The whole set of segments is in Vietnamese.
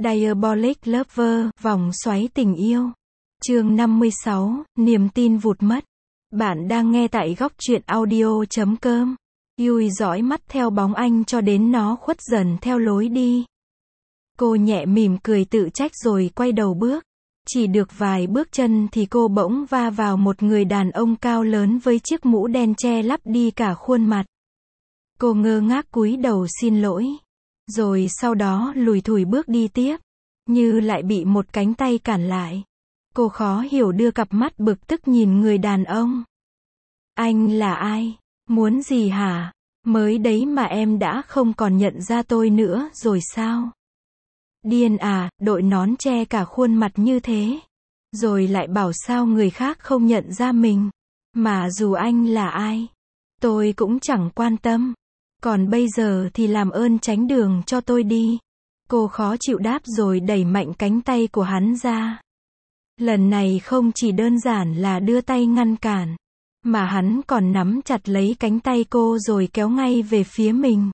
Diabolic Lover, vòng xoáy tình yêu. Chương 56, niềm tin vụt mất. Bạn đang nghe tại góc truyện audio.com. Yui dõi mắt theo bóng anh cho đến nó khuất dần theo lối đi. Cô nhẹ mỉm cười tự trách rồi quay đầu bước. Chỉ được vài bước chân thì cô bỗng va vào một người đàn ông cao lớn với chiếc mũ đen che lấp đi cả khuôn mặt. Cô ngơ ngác cúi đầu xin lỗi. Rồi sau đó lủi thủi bước đi tiếp, như lại bị một cánh tay cản lại. Cô khó hiểu đưa cặp mắt bực tức nhìn người đàn ông. Anh là ai? Muốn gì hả? Mới đấy mà em đã không còn nhận ra tôi nữa rồi sao? Điên à, đội nón che cả khuôn mặt như thế. Rồi lại bảo sao người khác không nhận ra mình. Mà dù anh là ai, tôi cũng chẳng quan tâm. Còn bây giờ thì làm ơn tránh đường cho tôi đi. Cô khó chịu đáp rồi đẩy mạnh cánh tay của hắn ra. Lần này không chỉ đơn giản là đưa tay ngăn cản, mà hắn còn nắm chặt lấy cánh tay cô rồi kéo ngay về phía mình.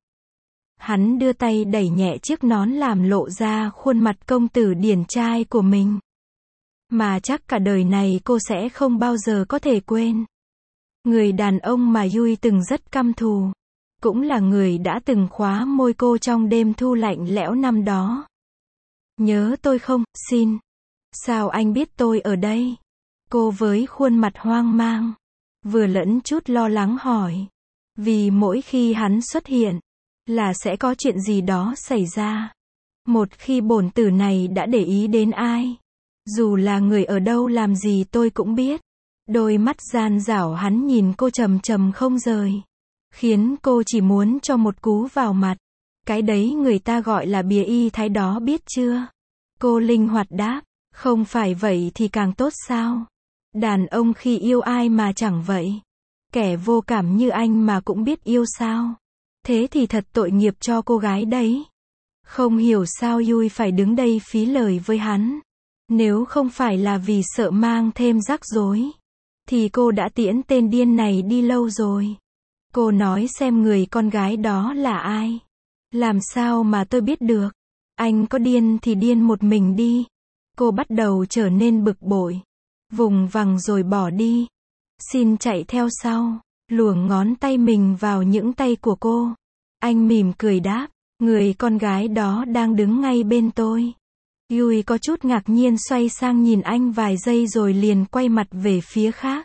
Hắn đưa tay đẩy nhẹ chiếc nón làm lộ ra khuôn mặt công tử điển trai của mình. Mà chắc cả đời này cô sẽ không bao giờ có thể quên. Người đàn ông mà Yui từng rất căm thù. Cũng là người đã từng khóa môi cô trong đêm thu lạnh lẽo năm đó. Nhớ tôi không, xin. Sao anh biết tôi ở đây? Cô với khuôn mặt hoang mang, vừa lẫn chút lo lắng hỏi. Vì mỗi khi hắn xuất hiện, là sẽ có chuyện gì đó xảy ra. Một khi bổn tử này đã để ý đến ai, dù là người ở đâu làm gì tôi cũng biết. Đôi mắt gian dảo hắn nhìn cô trầm trầm không rời, khiến cô chỉ muốn cho một cú vào mặt. Cái đấy người ta gọi là bìa y thái đó biết chưa? Cô linh hoạt đáp, không phải vậy thì càng tốt sao? Đàn ông khi yêu ai mà chẳng vậy? Kẻ vô cảm như anh mà cũng biết yêu sao? Thế thì thật tội nghiệp cho cô gái đấy. Không hiểu sao Yui phải đứng đây phí lời với hắn. Nếu không phải là vì sợ mang thêm rắc rối, thì cô đã tiễn tên điên này đi lâu rồi. Cô nói xem người con gái đó là ai? Làm sao mà tôi biết được? Anh có điên thì điên một mình đi. Cô bắt đầu trở nên bực bội, vùng vằng rồi bỏ đi. Xin chạy theo sau, luồn ngón tay mình vào những tay của cô. Anh mỉm cười đáp, người con gái đó đang đứng ngay bên tôi. Yui có chút ngạc nhiên xoay sang nhìn anh vài giây rồi liền quay mặt về phía khác.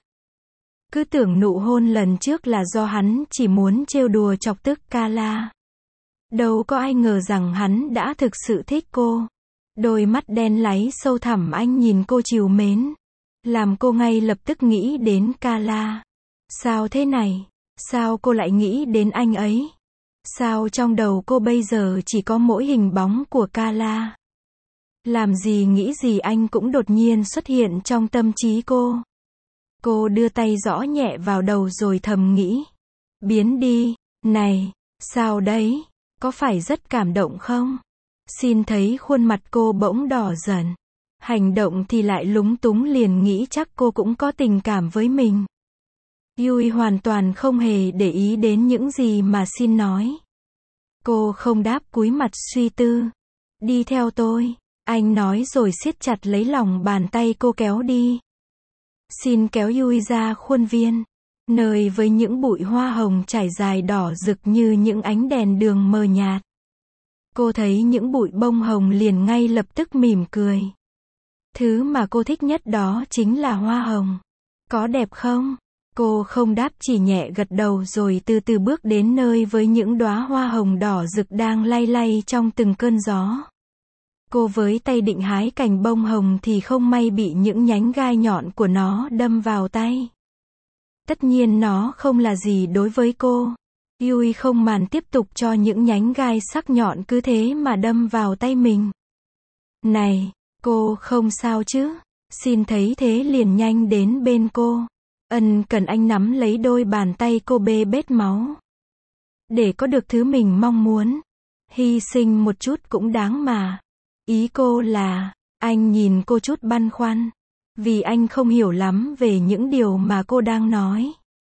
Cứ tưởng nụ hôn lần trước là do hắn chỉ muốn trêu đùa chọc tức Kala. Đâu có ai ngờ rằng hắn đã thực sự thích cô. Đôi mắt đen láy sâu thẳm anh nhìn cô trìu mến, làm cô ngay lập tức nghĩ đến Kala. Sao thế này? Sao cô lại nghĩ đến anh ấy? Sao trong đầu cô bây giờ chỉ có mỗi hình bóng của Kala? Làm gì nghĩ gì anh cũng đột nhiên xuất hiện trong tâm trí cô. Cô đưa tay gõ nhẹ vào đầu rồi thầm nghĩ. Biến đi, này, sao đấy? Có phải rất cảm động không? Xin thấy khuôn mặt cô bỗng đỏ dần. Hành động thì lại lúng túng liền nghĩ chắc cô cũng có tình cảm với mình. Yui hoàn toàn không hề để ý đến những gì mà xin nói. Cô không đáp cúi mặt suy tư. Đi theo tôi, anh nói rồi siết chặt lấy lòng bàn tay cô kéo đi. Xin kéo Yui ra khuôn viên, nơi với những bụi hoa hồng trải dài đỏ rực như những ánh đèn đường mờ nhạt. Cô thấy những bụi bông hồng liền ngay lập tức mỉm cười. Thứ mà cô thích nhất đó chính là hoa hồng. Có đẹp không? Cô không đáp chỉ nhẹ gật đầu rồi từ từ bước đến nơi với những đóa hoa hồng đỏ rực đang lay lay trong từng cơn gió. Cô với tay định hái cành bông hồng thì không may bị những nhánh gai nhọn của nó đâm vào tay. Tất nhiên nó không là gì đối với cô. Yui không màn tiếp tục cho những nhánh gai sắc nhọn cứ thế mà đâm vào tay mình. Này, cô không sao chứ? Xin thấy thế liền nhanh đến bên cô. Ân cần anh nắm lấy đôi bàn tay cô bê bết máu. Để có được thứ mình mong muốn, hy sinh một chút cũng đáng mà. Ý cô là, anh nhìn cô chút băn khoăn, vì anh không hiểu lắm về những điều mà cô đang nói.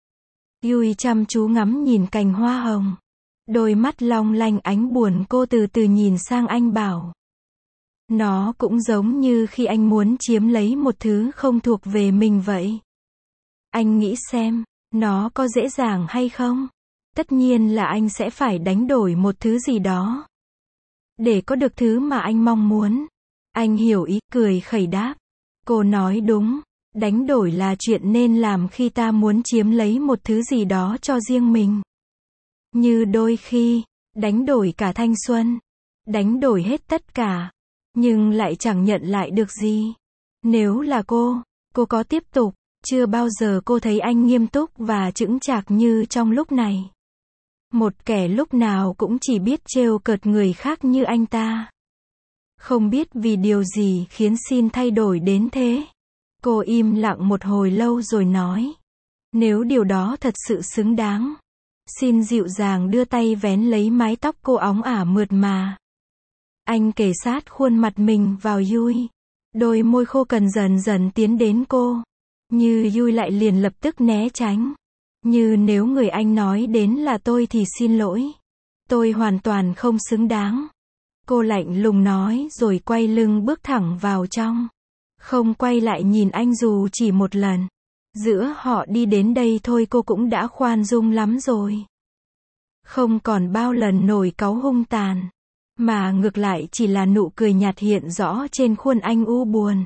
Yui chăm chú ngắm nhìn cành hoa hồng. Đôi mắt long lanh ánh buồn cô từ từ nhìn sang anh bảo. Nó cũng giống như khi anh muốn chiếm lấy một thứ không thuộc về mình vậy. Anh nghĩ xem, nó có dễ dàng hay không? Tất nhiên là anh sẽ phải đánh đổi một thứ gì đó để có được thứ mà anh mong muốn. Anh hiểu ý, cười khẩy đáp. Cô nói đúng, đánh đổi là chuyện nên làm khi ta muốn chiếm lấy một thứ gì đó cho riêng mình. Như đôi khi, đánh đổi cả thanh xuân, đánh đổi hết tất cả, nhưng lại chẳng nhận lại được gì. Nếu là cô có tiếp tục, chưa bao giờ cô thấy anh nghiêm túc và chững chạc như trong lúc này. Một kẻ lúc nào cũng chỉ biết trêu cợt người khác như anh ta. Không biết vì điều gì khiến Xin thay đổi đến thế. Cô im lặng một hồi lâu rồi nói. Nếu điều đó thật sự xứng đáng. Xin dịu dàng đưa tay vén lấy mái tóc cô óng ả mượt mà. Anh kề sát khuôn mặt mình vào Yui. Đôi môi khô cằn dần dần tiến đến cô. Như Yui lại liền lập tức né tránh. Như nếu người anh nói đến là tôi thì xin lỗi. Tôi hoàn toàn không xứng đáng. Cô lạnh lùng nói rồi quay lưng bước thẳng vào trong. Không quay lại nhìn anh dù chỉ một lần. Giữa họ đi đến đây thôi cô cũng đã khoan dung lắm rồi. Không còn bao lần nổi cáu hung tàn. Mà ngược lại chỉ là nụ cười nhạt hiện rõ trên khuôn anh u buồn.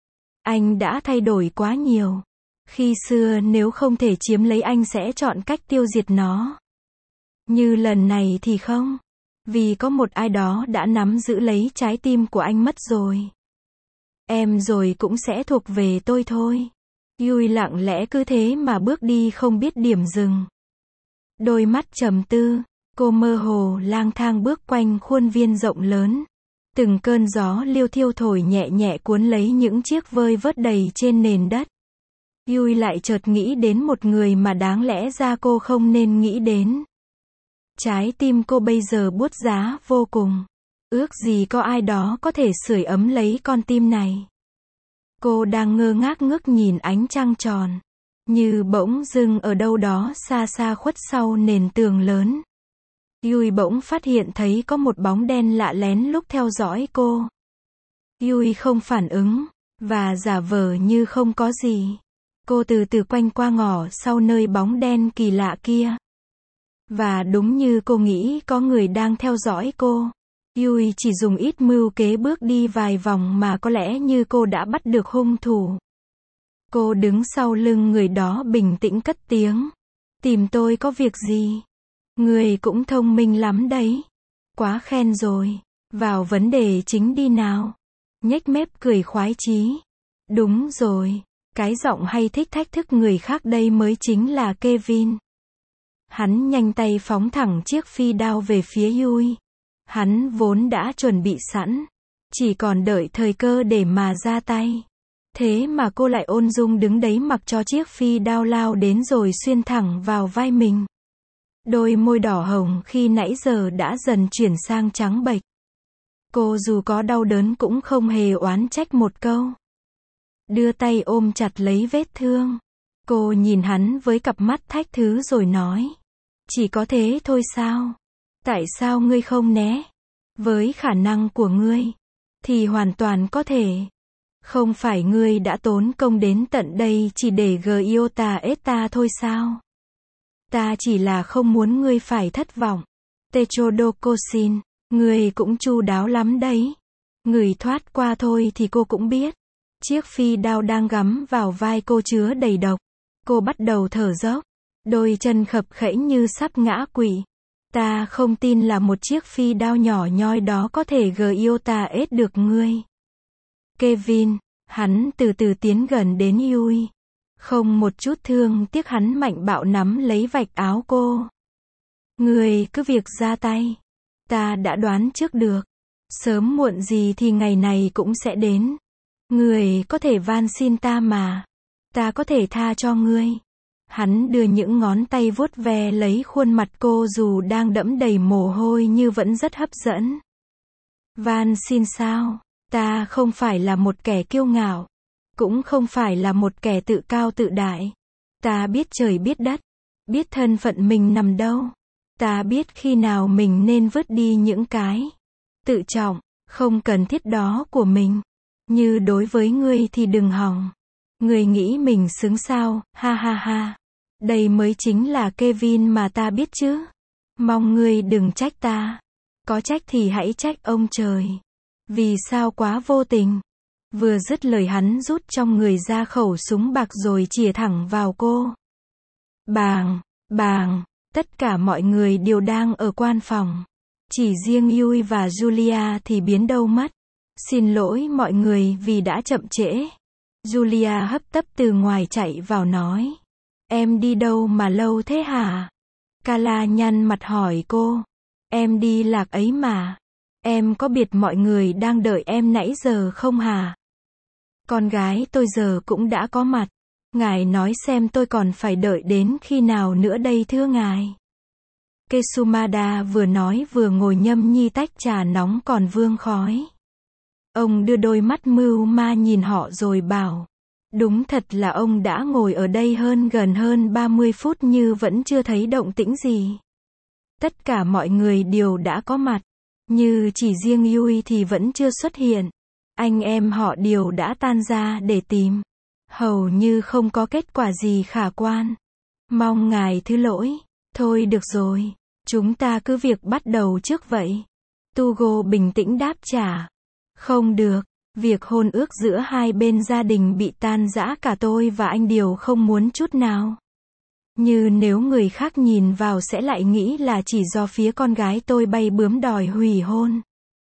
Anh đã thay đổi quá nhiều. Khi xưa nếu không thể chiếm lấy anh sẽ chọn cách tiêu diệt nó. Như lần này thì không. Vì có một ai đó đã nắm giữ lấy trái tim của anh mất rồi. Em rồi cũng sẽ thuộc về tôi thôi. Yui lặng lẽ cứ thế mà bước đi không biết điểm dừng. Đôi mắt trầm tư, cô mơ hồ lang thang bước quanh khuôn viên rộng lớn. Từng cơn gió liêu thiêu thổi nhẹ nhẹ cuốn lấy những chiếc vơi vớt đầy trên nền đất. Yui lại chợt nghĩ đến một người mà đáng lẽ ra cô không nên nghĩ đến. Trái tim cô bây giờ buốt giá vô cùng. Ước gì có ai đó có thể sưởi ấm lấy con tim này. Cô đang ngơ ngác ngước nhìn ánh trăng tròn. Như bỗng dưng ở đâu đó xa xa khuất sau nền tường lớn. Yui bỗng phát hiện thấy có một bóng đen lạ lén lúc theo dõi cô. Yui không phản ứng, và giả vờ như không có gì. Cô từ từ quanh qua ngõ sau nơi bóng đen kỳ lạ kia. Và đúng như cô nghĩ có người đang theo dõi cô. Yui chỉ dùng ít mưu kế bước đi vài vòng mà có lẽ như cô đã bắt được hung thủ. Cô đứng sau lưng người đó bình tĩnh cất tiếng. Tìm tôi có việc gì? Người cũng thông minh lắm đấy. Quá khen rồi. Vào vấn đề chính đi nào. Nhếch mép cười khoái chí. Đúng rồi. Cái giọng hay thích thách thức người khác đây mới chính là Kevin. Hắn nhanh tay phóng thẳng chiếc phi đao về phía Yui. Hắn vốn đã chuẩn bị sẵn. Chỉ còn đợi thời cơ để mà ra tay. Thế mà cô lại ôn dung đứng đấy mặc cho chiếc phi đao lao đến rồi xuyên thẳng vào vai mình. Đôi môi đỏ hồng khi nãy giờ đã dần chuyển sang trắng bệch. Cô dù có đau đớn cũng không hề oán trách một câu. Đưa tay ôm chặt lấy vết thương. Cô nhìn hắn với cặp mắt thách thứ rồi nói. Chỉ có thế thôi sao? Tại sao ngươi không né? Với khả năng của ngươi, thì hoàn toàn có thể. Không phải ngươi đã tốn công đến tận đây chỉ để Giota Eta thôi sao? Ta chỉ là không muốn ngươi phải thất vọng. Techodokosin, ngươi cũng chu đáo lắm đấy. Ngửi thoát qua thôi thì cô cũng biết. Chiếc phi đao đang gắm vào vai cô chứa đầy độc. Cô bắt đầu thở dốc. Đôi chân khập khẽnh như sắp ngã quỵ. Ta không tin là một chiếc phi đao nhỏ nhoi đó có thể Giota ết được ngươi. Kevin, hắn từ từ tiến gần đến Yui. Không một chút thương tiếc hắn mạnh bạo nắm lấy vạch áo cô. Ngươi cứ việc ra tay. Ta đã đoán trước được. Sớm muộn gì thì ngày này cũng sẽ đến. Ngươi có thể van xin ta mà. Ta có thể tha cho ngươi. Hắn đưa những ngón tay vuốt ve lấy khuôn mặt cô dù đang đẫm đầy mồ hôi như vẫn rất hấp dẫn. Van xin sao? Ta không phải là một kẻ kiêu ngạo. Cũng không phải là một kẻ tự cao tự đại. Ta biết trời biết đất. Biết thân phận mình nằm đâu. Ta biết khi nào mình nên vứt đi những cái tự trọng không cần thiết đó của mình. Như đối với ngươi thì đừng hòng. Ngươi nghĩ mình xứng sao, ha ha ha. Đây mới chính là Kevin mà ta biết chứ. Mong ngươi đừng trách ta. Có trách thì hãy trách ông trời. Vì sao quá vô tình. Vừa dứt lời hắn rút trong người ra khẩu súng bạc rồi chĩa thẳng vào cô. Bàng, bàng, tất cả mọi người đều đang ở quan phòng. Chỉ riêng Yui và Julia thì biến đâu mất. Xin lỗi mọi người vì đã chậm trễ. Julia hấp tấp từ ngoài chạy vào nói. Em đi đâu mà lâu thế hả? Carla nhăn mặt hỏi cô. Em đi lạc ấy mà. Em có biết mọi người đang đợi em nãy giờ không hả? Con gái tôi giờ cũng đã có mặt. Ngài nói xem tôi còn phải đợi đến khi nào nữa đây thưa ngài? Kesumada vừa nói vừa ngồi nhâm nhi tách trà nóng còn vương khói. Ông đưa đôi mắt mưu ma nhìn họ rồi bảo. Đúng thật là ông đã ngồi ở đây gần hơn 30 phút nhưng vẫn chưa thấy động tĩnh gì. Tất cả mọi người đều đã có mặt. Như chỉ riêng Yui thì vẫn chưa xuất hiện. Anh em họ đều đã tan ra để tìm. Hầu như không có kết quả gì khả quan. Mong ngài thứ lỗi. Thôi được rồi. Chúng ta cứ việc bắt đầu trước vậy. Tugo bình tĩnh đáp trả. Không được. Việc hôn ước giữa hai bên gia đình bị tan rã cả tôi và anh đều không muốn chút nào. Như nếu người khác nhìn vào sẽ lại nghĩ là chỉ do phía con gái tôi bay bướm đòi hủy hôn.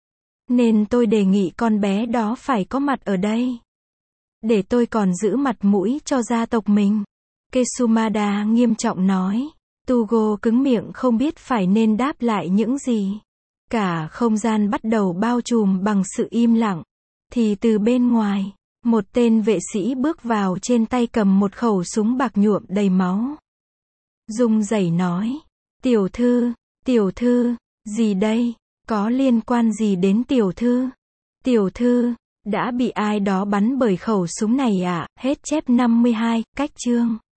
Nên tôi đề nghị con bé đó phải có mặt ở đây. Để tôi còn giữ mặt mũi cho gia tộc mình. Kesumada nghiêm trọng nói. Tugo cứng miệng không biết phải nên đáp lại những gì. Cả không gian bắt đầu bao trùm bằng sự im lặng. Thì từ bên ngoài, một tên vệ sĩ bước vào trên tay cầm một khẩu súng bạc nhuộm đầy máu. Rung rẩy nói. Tiểu thư, gì đây? Có liên quan gì đến tiểu thư? Tiểu thư, đã bị ai đó bắn bởi khẩu súng này ạ? Hết chép 52, cách chương.